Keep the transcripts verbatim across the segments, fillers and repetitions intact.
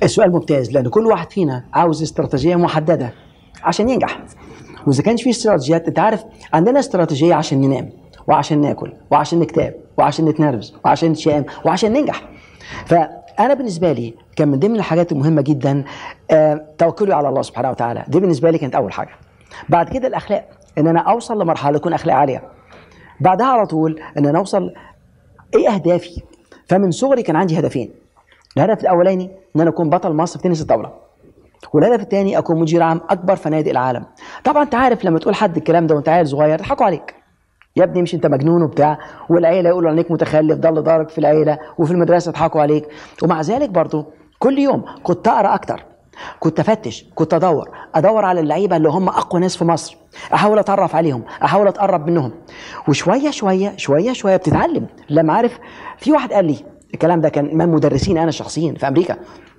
السؤال ممتاز، لان كل واحد فينا عاوز استراتيجيه محدده عشان ينجح. واذا كانش في استراتيجيات، انت عارف عندنا استراتيجيه عشان ننام وعشان ناكل وعشان نكتاب وعشان نتنرفز وعشان نتشائم وعشان ننجح. فانا بالنسبه لي كان من ضمن الحاجات المهمه جدا آه توكلي على الله سبحانه وتعالى. دي بالنسبه لي كانت اول حاجه. بعد كده الاخلاق، ان انا اوصل لمرحله تكون اخلاق عاليه. بعدها على طول ان انا اوصل ايه اهدافي. فمن صغري كان عندي هدفين. الهدف الاولاني ان انا اكون بطل مصر في تنس الطاوله، والهدف الثاني اكون مدير عام اكبر فنادق العالم. طبعا انت عارف لما تقول حد الكلام ده وانت عيل صغير يضحكوا عليك، يا ابني مش انت مجنون وبتاع، والعيله يقولوا عليك متخلف، ضل دارك في العيله وفي المدرسه يضحكوا عليك. ومع ذلك برضو كل يوم كنت اقرا اكتر، كنت افتش، كنت ادور ادور على اللعيبه اللي هم اقوى ناس في مصر، احاول اتعرف عليهم، احاول اتقرب منهم. وشويه شويه شويه شويه بتتعلم. لما عارف في واحد قال لي الكلام ده، كان من مدرسين انا شخصيا في امريكا.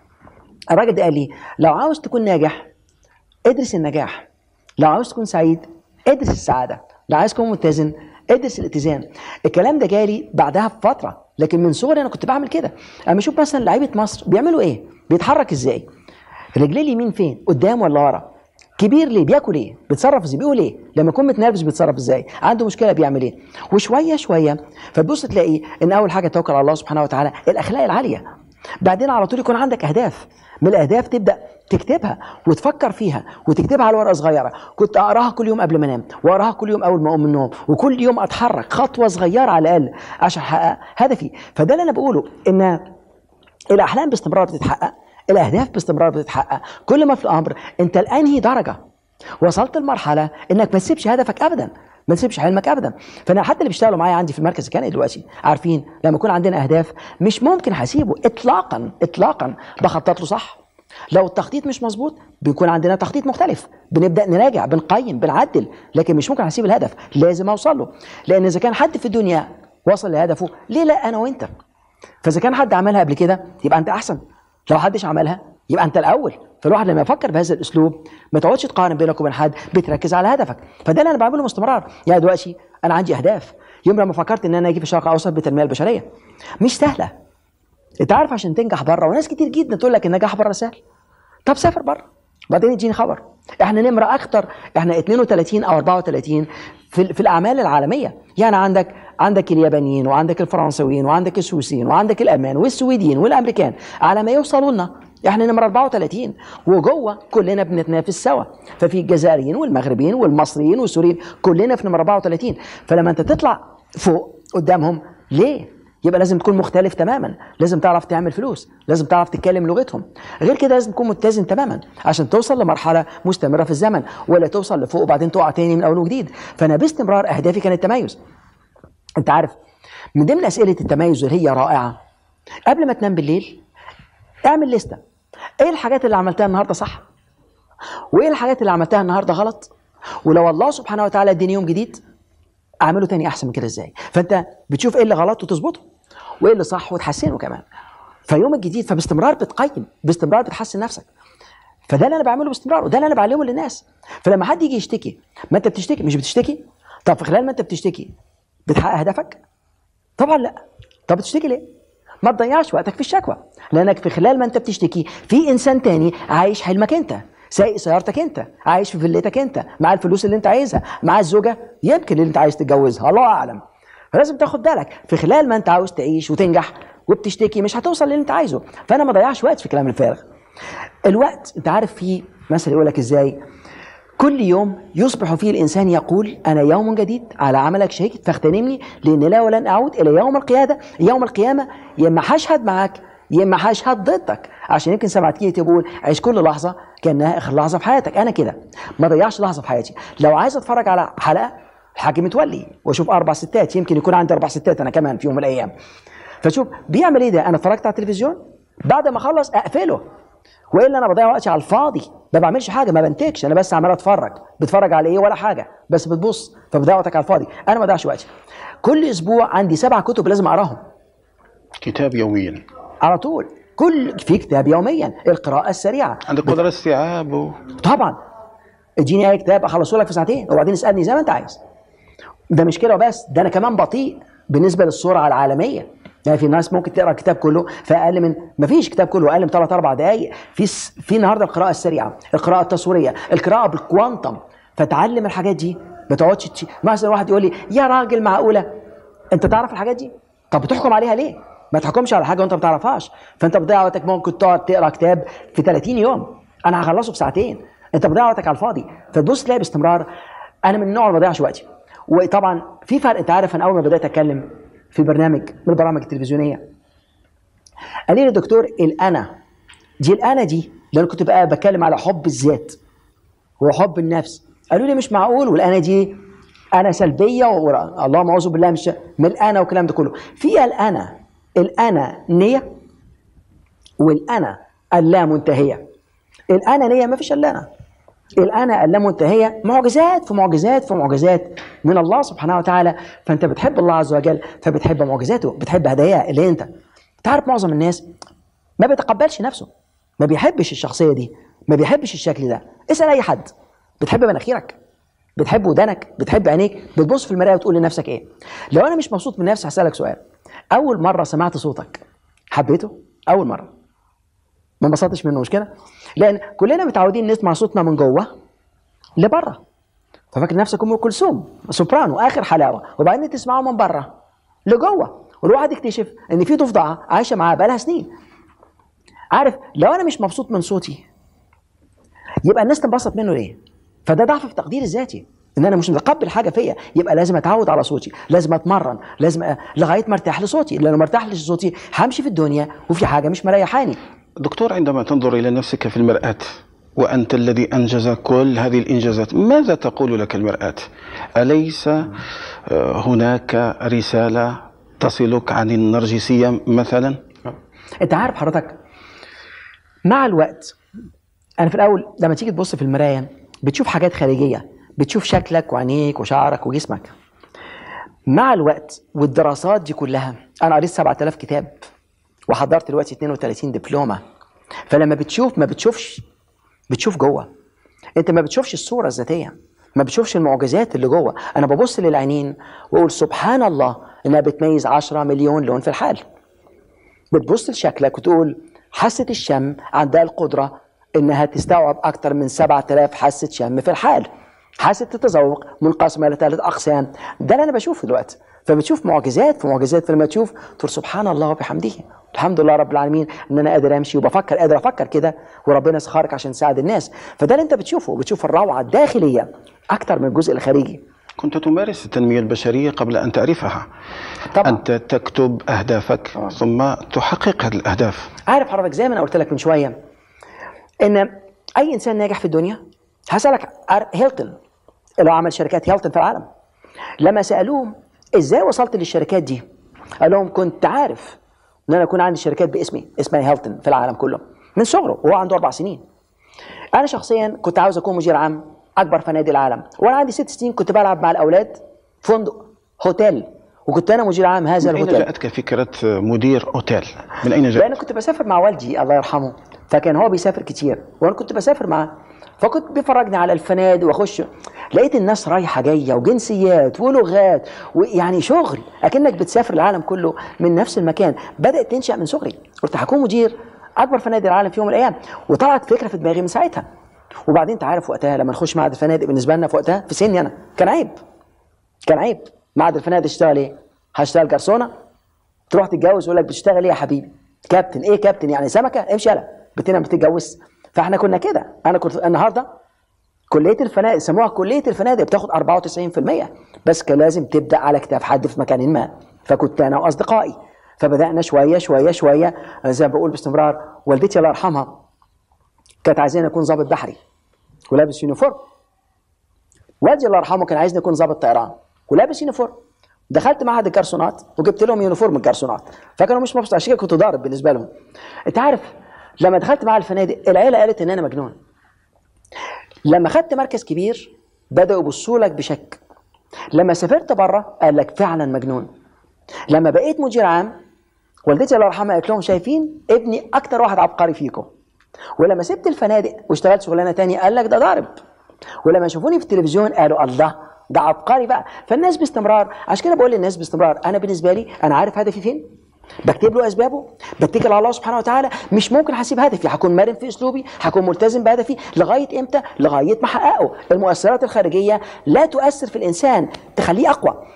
الراجل ده قال لي لو عاوز تكون ناجح ادرس النجاح، لو عاوز تكون سعيد ادرس السعاده، لو عايز تكون متزن ادرس الاتزان. الكلام ده جالي بعدها بفتره، لكن من صغري انا كنت بعمل كده. اما اشوف مثلا لعيبه مصر بيعملوا ايه، بيتحرك ازاي، رجليه اليمين فين، قدام ولا ورا، كبير ليه، بياكل ايه، بيتصرف ازاي، بيقول ايه، لما يكون متنرفز بيتصرف ازاي، عنده مشكله بيعمل ايه. وشويه شويه فتبص تلاقي ان اول حاجه توكل على الله سبحانه وتعالى، الاخلاق العاليه. بعدين على طول يكون عندك اهداف، من الاهداف تبدا تكتبها وتفكر فيها وتكتبها على ورقه صغيره. كنت اقراها كل يوم قبل ما انام، واقراها كل يوم اول ما اقوم من النوم، وكل يوم اتحرك خطوه صغيره على الاقل عشان احقق هدفي. فده اللي انا بقوله، ان الاحلام باستمرار بتتحقق، الاهداف باستمرار بتتحقق. كل ما في الامر انت لانهي درجه وصلت لمرحله انك ما تسيبش هدفك ابدا، ما تسيبش حلمك ابدا. فانا حتى اللي بيشتغلوا معايا عندي في المركز الكندي دلوقتي عارفين لما يكون عندنا اهداف مش ممكن هسيبه اطلاقا اطلاقا، بخطط له صح. لو التخطيط مش مظبوط بيكون عندنا تخطيط مختلف، بنبدا نراجع، بنقيم، بنعدل، لكن مش ممكن هسيب الهدف، لازم اوصل له. لان اذا كان حد في الدنيا وصل لهدفه، ليه لا انا وانت؟ فاذا كان حد عملها قبل كده يبقى انت احسن، لو حدش عملها يبقى انت الاول. فالواحد لما يفكر بهذا الاسلوب ما تقعدش تقارن بينك وبين حد، بتركز على هدفك. فده اللي انا بعمله باستمرار. يعني دلوقتي انا عندي اهداف. يوم لما فكرت ان انا اجي في الشرق الاوسط بالتنميه البشريه، مش سهله. انت عارف عشان تنجح بره، وناس كتير جدا تقول لك النجاح بره سهل. طب سافر بره، بعدين يجيني خبر احنا نمره اكتر، احنا اثنين وثلاثين او أربعة وثلاثين في, في الاعمال العالميه. يعني عندك عندك اليابانيين وعندك الفرنسويين وعندك السويسيين وعندك الالمان والسويديين والامريكان، على ما يوصلوا لنا احنا نمره أربعة وثلاثين، وجوه كلنا بنتنافس سوا. ففي الجزائريين والمغربيين والمصريين والسوريين، كلنا في نمره أربعة وثلاثين. فلما انت تطلع فوق قدامهم ليه؟ يبقى لازم تكون مختلف تماما، لازم تعرف تعمل فلوس، لازم تعرف تتكلم لغتهم. غير كده لازم تكون متزن تماما عشان توصل لمرحله مستمره في الزمن، ولا توصل لفوق وبعدين تقع تاني من اول وجديد. فانا باستمرار اهدافي كانت التميز. انت عارف من ضمن اسئله التميز اللي هي رائعه، قبل ما تنام بالليل اعمل لسته. ايه الحاجات اللي عملتها النهارده صح؟ وايه الحاجات اللي عملتها النهارده غلط؟ ولو الله سبحانه وتعالى اديني يوم جديد اعمله تاني احسن من كده ازاي؟ فانت بتشوف ايه اللي غلط وتظبطه، وايه اللي صح وتحسنه كمان. فيوم الجديد فباستمرار بتقيم، باستمرار بتحسن نفسك. فده اللي انا بعمله باستمرار، وده اللي انا بعلمه للناس. فلما حد يجي يشتكي، ما انت بتشتكي مش بتشتكي؟ طب في خلال ما انت بتشتكي بتحقق هدفك؟ طبعا لا. طب بتشتكي ليه؟ ما تضيعش وقتك في الشكوى، لانك في خلال ما انت بتشتكي في انسان تاني عايش حلمك انت، سايق سيارتك انت، عايش في فيلتك انت، مع الفلوس اللي انت عايزها، مع الزوجه يمكن اللي انت عايز تتجوزها، الله اعلم. فلازم تاخد بالك في خلال ما انت عاوز تعيش وتنجح وبتشتكي مش هتوصل للي انت عايزه. فانا ما ضيعش وقت في كلام الفارغ. الوقت انت عارف فيه مثل يقول لك ازاي؟ كل يوم يصبح فيه الانسان يقول انا يوم جديد على عملك شهيد فاغتنمني لان لا ولن اعود الى يوم القياده يوم القيامه، يا اما هشهد معاك يا اما هشهد ضدك. عشان يمكن سمعت كده تقول عيش كل لحظه كانها اخر لحظه في حياتك. انا كده ما ضيعش لحظه في حياتي. لو عايز اتفرج على حلقه الحاج متولي واشوف اربع ستات، يمكن يكون عندي اربع ستات انا كمان في يوم من الايام. فشوف بيعمل ايه ده؟ انا اتفرجت على التلفزيون بعد ما اخلص اقفله، والا انا بضيع وقتي على الفاضي، ما بعملش حاجه، ما بنتجش، انا بس عمال اتفرج. بتفرج على ايه؟ ولا حاجه، بس بتبص، فبضيع وقتك على الفاضي. انا ما بضيعش وقتي. كل اسبوع عندي سبع كتب لازم اقراهم. كتاب يوميا على طول، كل في كتاب يوميا. القراءه السريعه عندك قدره استيعاب و... طبعا. اديني اي كتاب اخلصه لك في ساعتين وبعدين اسالني زي ما انت عايز. ده مش كده وبس، ده انا كمان بطيء بالنسبه للسرعه العالميه. يعني في ناس ممكن تقرا الكتاب كله في اقل من، ما فيش كتاب كله اقل من ثلاث اربع دقائق. في س... في النهارده القراءه السريعه، القراءه التصويريه، القراءه بالكوانتم. فتعلم الحاجات دي، ما تقعدش تش... مثلا واحد يقول لي يا راجل معقوله انت تعرف الحاجات دي؟ طب بتحكم عليها ليه؟ ما تحكمش على حاجه وانت ما بتعرفهاش. فانت بتضيع وقتك، ممكن تقعد تقرا كتاب في ثلاثين يوم انا هخلصه في ساعتين، انت بتضيع وقتك على الفاضي. فتبص تلاقي باستمرار انا من النوع اللي ما بضيعش وقتي. وطبعا في فرق، انت عارف انا اول ما بدات اتكلم في برنامج من البرامج التلفزيونيه قال لي الدكتور الانا دي، الانا دي اللي انا كنت بقى بتكلم على حب الذات وحب النفس، قالوا لي مش معقول، والانا دي انا سلبيه اللهم اعوذ بالله مش من الانا والكلام ده كله. في الانا الانا نيه والانا اللامنتهيه. الانا نيه ما فيش الا انا، الانا اللامنتهيه معجزات في معجزات في معجزات من الله سبحانه وتعالى. فانت بتحب الله عز وجل فبتحب معجزاته، بتحب هداياه اللي انت تعرف. معظم الناس ما بيتقبلش نفسه، ما بيحبش الشخصيه دي، ما بيحبش الشكل ده. اسال اي حد، بتحب مناخيرك؟ بتحب ودانك؟ بتحب عينيك؟ بتبص في المرايه وتقول لنفسك ايه؟ لو انا مش مبسوط من نفسي هسالك سؤال، اول مره سمعت صوتك حبيته؟ اول مره ما انبسطتش منه، مش كده؟ لان كلنا متعودين نسمع صوتنا من جوه لبره، ففاكر نفسك ام كلثوم سوبرانو اخر حلاوه، وبعدين تسمعه من بره لجوه، والواحد يكتشف ان في ضفدعه عايشه معاه بقالها سنين. عارف لو انا مش مبسوط من صوتي يبقى الناس تنبسط منه ليه؟ فده ضعف في تقدير الذاتي، ان انا مش متقبل حاجه فيا. يبقى لازم اتعود على صوتي، لازم اتمرن، لازم أ... لغايه ما ارتاح لصوتي. لانه ما ارتاح لصوتي همشي في الدنيا وفي حاجه مش مريحاني. دكتور، عندما تنظر إلى نفسك في المرآة وأنت الذي أنجز كل هذه الإنجازات، ماذا تقول لك المرآة؟ أليس هناك رسالة تصلك عن النرجسية مثلا؟ انت عارف حضرتك مع الوقت، انا في الاول لما تيجي تبص في المرايه بتشوف حاجات خارجيه، بتشوف شكلك وعينيك وشعرك وجسمك. مع الوقت والدراسات دي كلها، انا قريت سبعة آلاف كتاب وحضرت دلوقتي اثنين وثلاثين دبلومه. فلما بتشوف ما بتشوفش، بتشوف جوه. انت ما بتشوفش الصوره الذاتيه، ما بتشوفش المعجزات اللي جوه. انا ببص للعينين واقول سبحان الله انها بتميز عشرة مليون لون في الحال. بتبص لشكلك وتقول حاسه الشم عندها القدره انها تستوعب اكثر من سبعة آلاف حاسه شم في الحال. حاسه التذوق منقسمه الى ثلاث اقسام. ده اللي انا بشوفه دلوقتي. فبتشوف معجزات في معجزات، فلما تشوف تقول سبحان الله وبحمده، الحمد لله رب العالمين ان انا قادر امشي وبفكر، قادر افكر كده، وربنا سخرك عشان تساعد الناس. فده اللي انت بتشوفه، بتشوف الروعه الداخليه اكتر من الجزء الخارجي. كنت تمارس التنمية البشرية قبل أن تعرفها. طبعا. أنت تكتب أهدافك آه. ثم تحقق هذه الأهداف. عارف حضرتك زي ما أنا قلت لك من شوية إن أي إنسان ناجح في الدنيا، هسألك هيلتون اللي هو عمل شركات هيلتون في العالم، لما سألوهم إزاي وصلت للشركات دي، قال لهم كنت عارف إن أنا أكون عندي شركات باسمي اسمها هيلتون في العالم كله من صغره وهو عنده أربع سنين. أنا شخصيا كنت عاوز أكون مدير عام أكبر فنادق العالم، وأنا عندي ست سنين كنت بلعب مع الأولاد فندق هوتيل، وكنت أنا مدير عام هذا الهوتيل. من أين جاءتك فكرة مدير أوتيل؟ من أين جاءت؟ لأن كنت بسافر مع والدي الله يرحمه، فكان هو بيسافر كتير وأنا كنت بسافر معاه، فكنت بيفرجني على الفنادق وأخش لقيت الناس رايحة جاية وجنسيات ولغات، ويعني شغل أكنك بتسافر العالم كله من نفس المكان. بدأت تنشأ من صغري، قلت هكون مدير أكبر فنادق العالم في يوم من الأيام، وطلعت فكرة في دماغي من ساعتها. وبعدين انت عارف وقتها لما نخش معهد الفنادق بالنسبه لنا في وقتها في سني انا كان عيب، كان عيب. معهد الفنادق تشتغل ايه؟ هشتغل جرسونه؟ تروح تتجوز يقول لك بتشتغل ايه يا حبيبي؟ كابتن. ايه كابتن يعني سمكه؟ امشي يلا بتنا بتتجوز. فاحنا كنا كده. انا كنت النهارده كليه الفنادق سموها كليه الفنادق بتاخد أربعة وتسعين بالمية، بس كان لازم تبدا على كتاف حد في مكان ما. فكنت انا واصدقائي فبدانا شويه شويه شويه زي ما بقول باستمرار. والدتي الله يرحمها كانت عايزاني اكون ضابط بحري ولابس يونيفورم، والدي الله يرحمه كان عايزني اكون ضابط طيران ولابس يونيفورم. دخلت معهد الجرسونات وجبت لهم يونيفورم الجرسونات، فكانوا مش مبسوطين، عشان كده كنت ضارب بالنسبه لهم. انت عارف لما دخلت معهد الفنادق العيله قالت ان انا مجنون. لما خدت مركز كبير بداوا يبصوا لك بشك. لما سافرت بره قال لك فعلا مجنون. لما بقيت مدير عام والدتي الله يرحمها قالت لهم شايفين ابني اكتر واحد عبقري فيكم. ولما سبت الفنادق واشتغلت شغلانه ثانيه قال لك ده ضارب. ولما شافوني في التلفزيون قالوا الله ده عبقري بقى. فالناس باستمرار، عشان كده بقول للناس باستمرار انا بالنسبه لي انا عارف هدفي فين، بكتب له اسبابه، بتكل على الله سبحانه وتعالى، مش ممكن هسيب هدفي، هكون مرن في اسلوبي، هكون ملتزم بهدفي لغايه امتى؟ لغايه ما احققه. المؤثرات الخارجيه لا تؤثر في الانسان، تخليه اقوى.